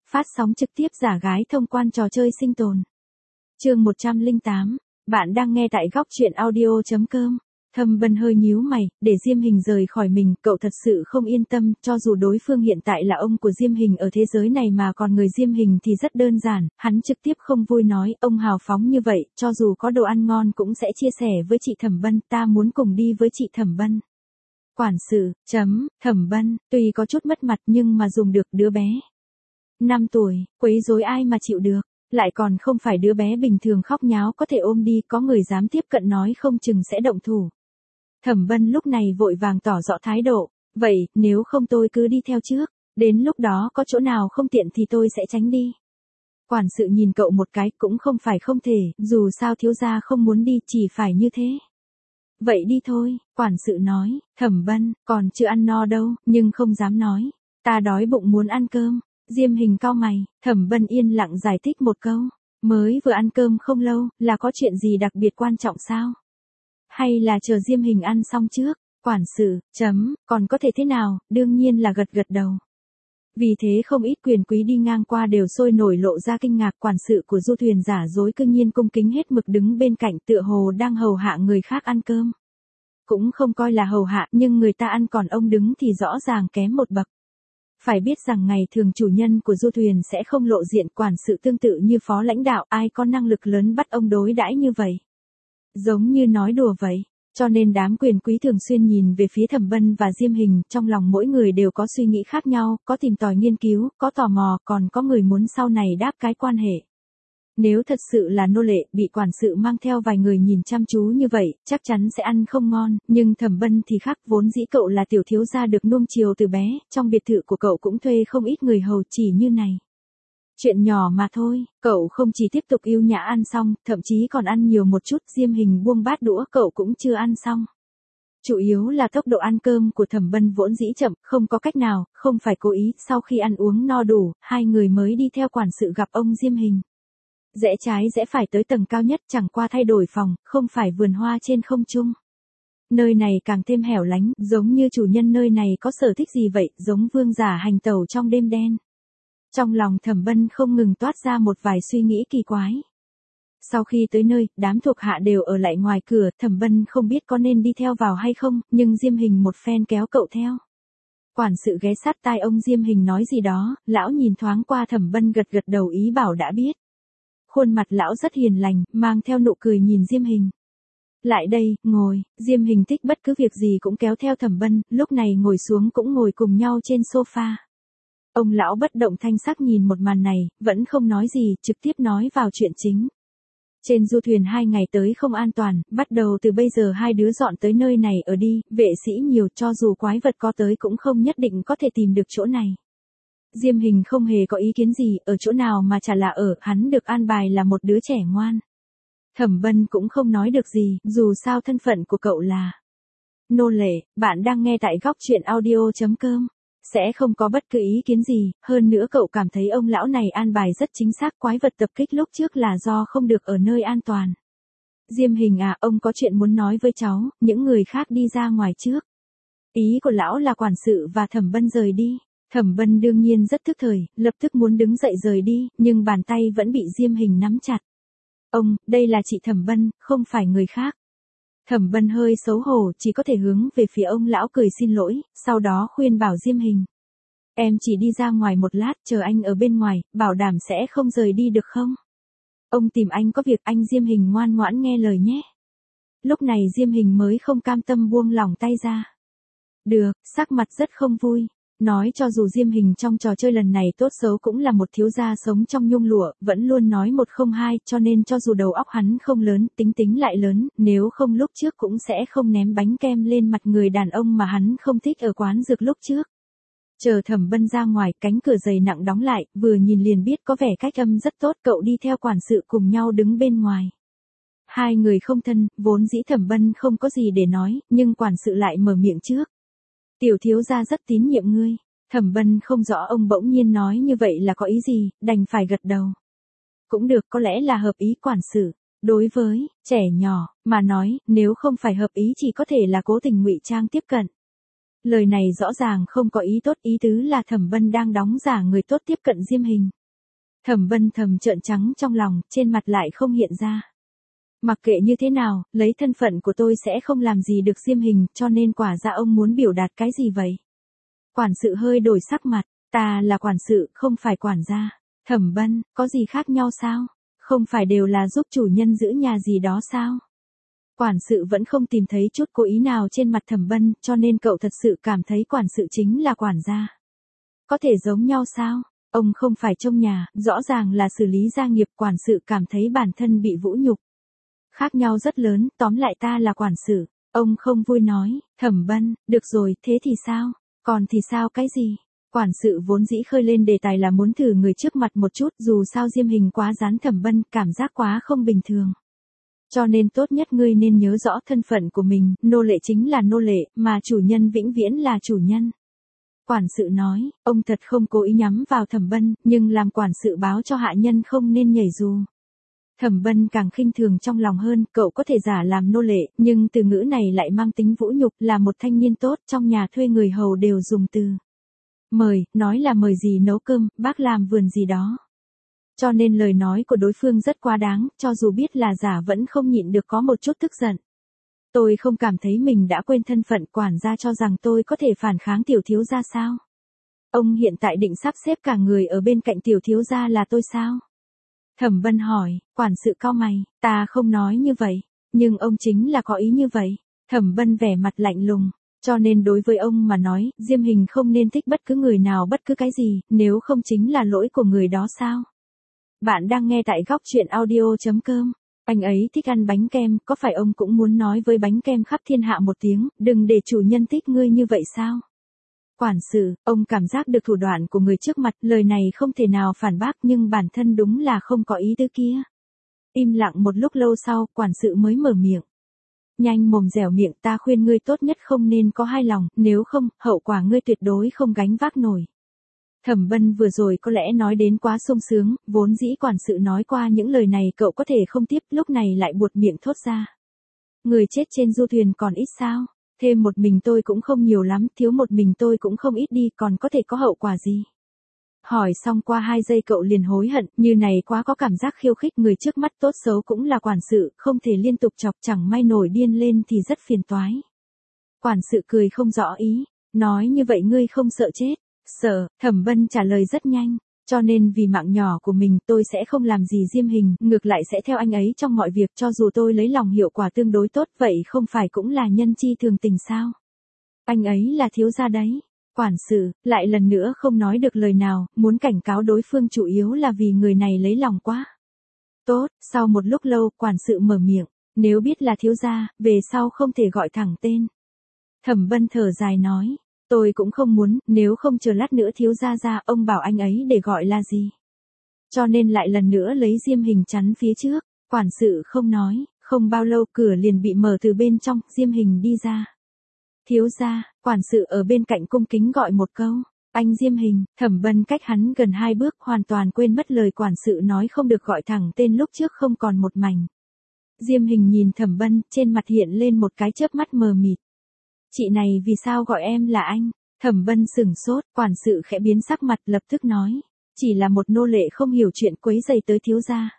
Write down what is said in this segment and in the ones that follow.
Phát sóng trực tiếp giả gái thông quan trò chơi sinh tồn. Chương 108. Bạn đang nghe tại góc truyện audio.com. Thẩm Bân hơi nhíu mày, để Diêm Hình rời khỏi mình, cậu thật sự không yên tâm, cho dù đối phương hiện tại là ông của Diêm Hình ở thế giới này mà còn người Diêm Hình thì rất đơn giản, hắn trực tiếp không vui nói, ông hào phóng như vậy, cho dù có đồ ăn ngon cũng sẽ chia sẻ với chị Thẩm Bân, ta muốn cùng đi với chị Thẩm Bân. Quản sự, Thẩm Bân, tuy có chút mất mặt nhưng mà dùng được đứa bé 5 tuổi, quấy rối ai mà chịu được, lại còn không phải đứa bé bình thường khóc nháo có thể ôm đi, có người dám tiếp cận nói không chừng sẽ động thủ. Thẩm Bân lúc này vội vàng tỏ rõ thái độ, vậy, nếu không tôi cứ đi theo trước, đến lúc đó có chỗ nào không tiện thì tôi sẽ tránh đi. Quản sự nhìn cậu một cái cũng không phải không thể, dù sao thiếu gia không muốn đi chỉ phải như thế. Vậy đi thôi, quản sự nói, Thẩm Bân, còn chưa ăn no đâu, nhưng không dám nói, ta đói bụng muốn ăn cơm. Diêm Hình cau mày, Thẩm Bân yên lặng giải thích một câu, mới vừa ăn cơm không lâu, là có chuyện gì đặc biệt quan trọng sao? Hay là chờ Diêm Hình ăn xong trước? Quản sự, còn có thể thế nào, đương nhiên là gật đầu. Vì thế không ít quyền quý đi ngang qua đều sôi nổi lộ ra kinh ngạc, quản sự của du thuyền giả dối cương nhiên cung kính hết mực đứng bên cạnh tựa hồ đang hầu hạ người khác ăn cơm. Cũng không coi là hầu hạ nhưng người ta ăn còn ông đứng thì rõ ràng kém một bậc. Phải biết rằng ngày thường chủ nhân của du thuyền sẽ không lộ diện, quản sự tương tự như phó lãnh đạo, ai có năng lực lớn bắt ông đối đãi như vậy. Giống như nói đùa vậy, cho nên đám quyền quý thường xuyên nhìn về phía Thẩm Bân và Diêm Hình, trong lòng mỗi người đều có suy nghĩ khác nhau, có tìm tòi nghiên cứu, có tò mò, còn có người muốn sau này đáp cái quan hệ. Nếu thật sự là nô lệ, bị quản sự mang theo vài người nhìn chăm chú như vậy, chắc chắn sẽ ăn không ngon, nhưng Thẩm Bân thì khác, vốn dĩ cậu là tiểu thiếu gia được nuông chiều từ bé, trong biệt thự của cậu cũng thuê không ít người hầu chỉ như này. Chuyện nhỏ mà thôi, cậu không chỉ tiếp tục yêu nhã ăn xong, thậm chí còn ăn nhiều một chút, Diêm Hình buông bát đũa cậu cũng chưa ăn xong. Chủ yếu là tốc độ ăn cơm của Thẩm Bân vốn dĩ chậm, không có cách nào, không phải cố ý, sau khi ăn uống no đủ, hai người mới đi theo quản sự gặp ông Diêm Hình. Rẽ trái rẽ phải tới tầng cao nhất, chẳng qua thay đổi phòng, không phải vườn hoa trên không trung. Nơi này càng thêm hẻo lánh, giống như chủ nhân nơi này có sở thích gì vậy, giống vương giả hành tẩu trong đêm đen. Trong lòng Thẩm Bân không ngừng toát ra một vài suy nghĩ kỳ quái. Sau khi tới nơi, đám thuộc hạ đều ở lại ngoài cửa, Thẩm Bân không biết có nên đi theo vào hay không, nhưng Diêm Hình một phen kéo cậu theo. Quản sự ghé sát tai ông Diêm Hình nói gì đó, lão nhìn thoáng qua Thẩm Bân gật đầu ý bảo đã biết. Khuôn mặt lão rất hiền lành, mang theo nụ cười nhìn Diêm Hình. Lại đây, ngồi, Diêm Hình thích bất cứ việc gì cũng kéo theo Thẩm Bân, lúc này ngồi xuống cũng ngồi cùng nhau trên sofa. Ông lão bất động thanh sắc nhìn một màn này, vẫn không nói gì, trực tiếp nói vào chuyện chính. Trên du thuyền 2 ngày tới không an toàn, bắt đầu từ bây giờ hai đứa dọn tới nơi này ở đi, vệ sĩ nhiều, cho dù quái vật có tới cũng không nhất định có thể tìm được chỗ này. Diêm Hình không hề có ý kiến gì, ở chỗ nào mà chả là ở, hắn được an bài là một đứa trẻ ngoan. Thẩm Bân cũng không nói được gì, dù sao thân phận của cậu là nô lệ. Bạn đang nghe tại góc truyện audio.com. Sẽ không có bất cứ ý kiến gì, hơn nữa cậu cảm thấy ông lão này an bài rất chính xác, quái vật tập kích lúc trước là do không được ở nơi an toàn. Diêm Hình à, ông có chuyện muốn nói với cháu, những người khác đi ra ngoài trước. Ý của lão là quản sự và Thẩm Bân rời đi. Thẩm Bân đương nhiên rất thức thời, lập tức muốn đứng dậy rời đi, nhưng bàn tay vẫn bị Diêm Hình nắm chặt. Ông, đây là chị Thẩm Bân, không phải người khác. Thẩm Bân hơi xấu hổ, chỉ có thể hướng về phía ông lão cười xin lỗi, sau đó khuyên bảo Diêm Hình. Em chỉ đi ra ngoài một lát, chờ anh ở bên ngoài, bảo đảm sẽ không rời đi được không? Ông tìm anh có việc, anh Diêm Hình ngoan ngoãn nghe lời nhé. Lúc này Diêm Hình mới không cam tâm buông lỏng tay ra. Được, sắc mặt rất không vui. Nói cho dù Diêm Hình trong trò chơi lần này tốt xấu cũng là một thiếu gia sống trong nhung lụa, vẫn luôn nói một không hai, cho nên cho dù đầu óc hắn không lớn, tính lại lớn, nếu không lúc trước cũng sẽ không ném bánh kem lên mặt người đàn ông mà hắn không thích ở quán dược lúc trước. Chờ Thẩm Bân ra ngoài, cánh cửa dày nặng đóng lại, vừa nhìn liền biết có vẻ cách âm rất tốt, cậu đi theo quản sự cùng nhau đứng bên ngoài. Hai người không thân, vốn dĩ Thẩm Bân không có gì để nói, nhưng quản sự lại mở miệng trước. Tiểu thiếu gia rất tín nhiệm ngươi. Thẩm Bân không rõ ông bỗng nhiên nói như vậy là có ý gì, đành phải gật đầu. Cũng được, có lẽ là hợp ý quản sự. Đối với trẻ nhỏ mà nói, nếu không phải hợp ý chỉ có thể là cố tình ngụy trang tiếp cận. Lời này rõ ràng không có ý tốt, ý tứ là Thẩm Bân đang đóng giả người tốt tiếp cận Diêm Hình. Thẩm Bân thầm trợn trắng trong lòng, trên mặt lại không hiện ra. Mặc kệ như thế nào, lấy thân phận của tôi sẽ không làm gì được Diêm Hình, cho nên quả ra ông muốn biểu đạt cái gì vậy? Quản sự hơi đổi sắc mặt, ta là quản sự, không phải quản gia. Thẩm Bân, có gì khác nhau sao? Không phải đều là giúp chủ nhân giữ nhà gì đó sao? Quản sự vẫn không tìm thấy chút cố ý nào trên mặt Thẩm Bân, cho nên cậu thật sự cảm thấy quản sự chính là quản gia. Có thể giống nhau sao? Ông không phải trông nhà, rõ ràng là xử lý gia nghiệp, quản sự cảm thấy bản thân bị vũ nhục. Khác nhau rất lớn, tóm lại ta là quản sự. Ông không vui nói, Thẩm Bân, được rồi, thế thì sao? Còn thì sao cái gì? Quản sự vốn dĩ khơi lên đề tài là muốn thử người trước mặt một chút, dù sao Diêm Hình quá dán Thẩm Bân, cảm giác quá không bình thường. Cho nên tốt nhất ngươi nên nhớ rõ thân phận của mình, nô lệ chính là nô lệ, mà chủ nhân vĩnh viễn là chủ nhân. Quản sự nói, ông thật không cố ý nhắm vào Thẩm Bân, nhưng làm quản sự báo cho hạ nhân không nên nhảy dù. Thẩm Bân càng khinh thường trong lòng hơn, cậu có thể giả làm nô lệ, nhưng từ ngữ này lại mang tính vũ nhục, là một thanh niên tốt, trong nhà thuê người hầu đều dùng từ mời, nói là mời gì nấu cơm, bác làm vườn gì đó. Cho nên lời nói của đối phương rất quá đáng, cho dù biết là giả vẫn không nhịn được có một chút tức giận. Tôi không cảm thấy mình đã quên thân phận, quản gia cho rằng tôi có thể phản kháng tiểu thiếu gia sao? Ông hiện tại định sắp xếp cả người ở bên cạnh tiểu thiếu gia là tôi sao? Thẩm Bân hỏi, quản sự cau mày, ta không nói như vậy, nhưng ông chính là có ý như vậy. Thẩm Bân vẻ mặt lạnh lùng, cho nên đối với ông mà nói, Diêm Hình không nên thích bất cứ người nào bất cứ cái gì, nếu không chính là lỗi của người đó sao? Bạn đang nghe tại góc truyện audio.com. Anh ấy thích ăn bánh kem, có phải ông cũng muốn nói với bánh kem khắp thiên hạ một tiếng, đừng để chủ nhân thích ngươi như vậy sao? Quản sự, ông cảm giác được thủ đoạn của người trước mặt, lời này không thể nào phản bác nhưng bản thân đúng là không có ý tứ kia. Im lặng một lúc lâu sau, quản sự mới mở miệng. Nhanh mồm dẻo miệng, ta khuyên ngươi tốt nhất không nên có hai lòng, nếu không, hậu quả ngươi tuyệt đối không gánh vác nổi. Thẩm Bân vừa rồi có lẽ nói đến quá sung sướng, vốn dĩ quản sự nói qua những lời này cậu có thể không tiếp, lúc này lại buột miệng thốt ra. Người chết trên du thuyền còn ít sao? Thêm một mình tôi cũng không nhiều lắm, thiếu một mình tôi cũng không ít đi, còn có thể có hậu quả gì? Hỏi xong qua 2 giây cậu liền hối hận, như này quá có cảm giác khiêu khích, người trước mắt tốt xấu cũng là quản sự, không thể liên tục chọc, chẳng may nổi điên lên thì rất phiền toái. Quản sự cười không rõ ý, nói như vậy ngươi không sợ chết? Sợ, Thẩm Bân trả lời rất nhanh, cho nên vì mạng nhỏ của mình tôi sẽ không làm gì Diêm Hình, ngược lại sẽ theo anh ấy trong mọi việc, cho dù tôi lấy lòng hiệu quả tương đối tốt, vậy không phải cũng là nhân chi thường tình sao? Anh ấy là thiếu gia đấy. Quản sự, lại lần nữa không nói được lời nào, muốn cảnh cáo đối phương chủ yếu là vì người này lấy lòng quá. Tốt, sau một lúc lâu, quản sự mở miệng, nếu biết là thiếu gia, về sau không thể gọi thẳng tên. Thẩm Bân thở dài nói, tôi cũng không muốn, nếu không chờ lát nữa thiếu gia ra, ông bảo anh ấy để gọi là gì. Cho nên lại lần nữa lấy Diêm Hình chắn phía trước, quản sự không nói, không bao lâu cửa liền bị mở từ bên trong, Diêm Hình đi ra. Thiếu gia, quản sự ở bên cạnh cung kính gọi một câu, anh Diêm Hình. Thẩm Bân cách hắn gần 2 bước, hoàn toàn quên mất lời quản sự nói không được gọi thẳng tên lúc trước không còn một mảnh. Diêm Hình nhìn Thẩm Bân, trên mặt hiện lên một cái chớp mắt mờ mịt. Chị này vì sao gọi em là anh? Thẩm Bân sửng sốt, quản sự khẽ biến sắc mặt, lập tức nói, chỉ là một nô lệ không hiểu chuyện quấy rầy tới thiếu gia.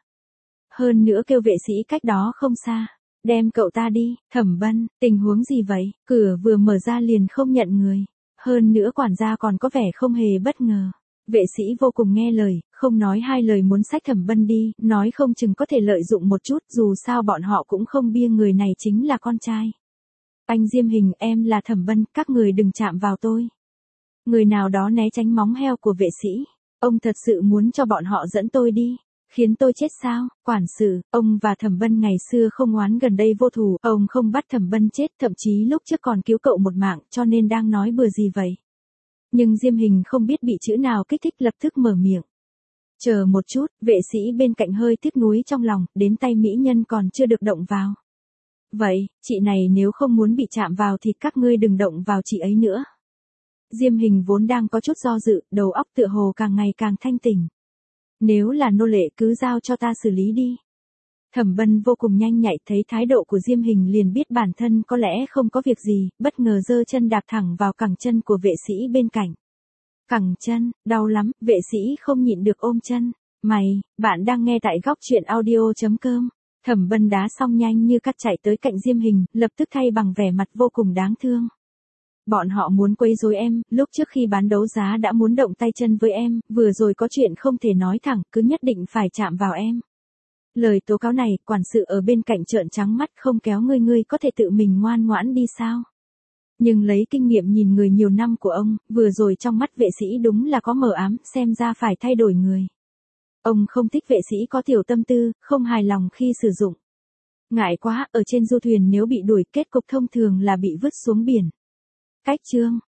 Hơn nữa kêu vệ sĩ cách đó không xa. Đem cậu ta đi. Thẩm Bân, tình huống gì vậy? Cửa vừa mở ra liền không nhận người. Hơn nữa quản gia còn có vẻ không hề bất ngờ. Vệ sĩ vô cùng nghe lời, không nói hai lời muốn xách Thẩm Bân đi, nói không chừng có thể lợi dụng một chút, dù sao bọn họ cũng không bia người này chính là con trai. Anh Diêm Hình, em là Thẩm Bân, các người đừng chạm vào tôi. Người nào đó né tránh móng heo của vệ sĩ. Ông thật sự muốn cho bọn họ dẫn tôi đi. Khiến tôi chết sao? Quản sự, ông và Thẩm Bân ngày xưa không oán gần đây vô thù, ông không bắt Thẩm Bân chết, thậm chí lúc trước còn cứu cậu một mạng, cho nên đang nói bừa gì vậy? Nhưng Diêm Hình không biết bị chữ nào kích thích, lập tức mở miệng. Chờ một chút, vệ sĩ bên cạnh hơi tiếc nuối trong lòng, đến tay mỹ nhân còn chưa được động vào. Vậy, chị này nếu không muốn bị chạm vào thì các ngươi đừng động vào chị ấy nữa. Diêm Hình vốn đang có chút do dự, đầu óc tựa hồ càng ngày càng thanh tỉnh. Nếu là nô lệ cứ giao cho ta xử lý đi. Thẩm Bân vô cùng nhanh nhạy, thấy thái độ của Diêm Hình liền biết bản thân có lẽ không có việc gì, bất ngờ giơ chân đạp thẳng vào cẳng chân của vệ sĩ bên cạnh. Cẳng chân, đau lắm, vệ sĩ không nhịn được ôm chân. Bạn đang nghe tại góc truyện audio.com. Thẩm Bân đá xong nhanh như cắt chạy tới cạnh Diêm Hình, lập tức thay bằng vẻ mặt vô cùng đáng thương. Bọn họ muốn quấy rối em, lúc trước khi bán đấu giá đã muốn động tay chân với em, vừa rồi có chuyện không thể nói thẳng, cứ nhất định phải chạm vào em. Lời tố cáo này, quản sự ở bên cạnh trợn trắng mắt, không kéo ngươi có thể tự mình ngoan ngoãn đi sao? Nhưng lấy kinh nghiệm nhìn người nhiều năm của ông, vừa rồi trong mắt vệ sĩ đúng là có mờ ám, xem ra phải thay đổi người. Ông không thích vệ sĩ có tiểu tâm tư, không hài lòng khi sử dụng. Ngại quá, ở trên du thuyền nếu bị đuổi, kết cục thông thường là bị vứt xuống biển. Cách chương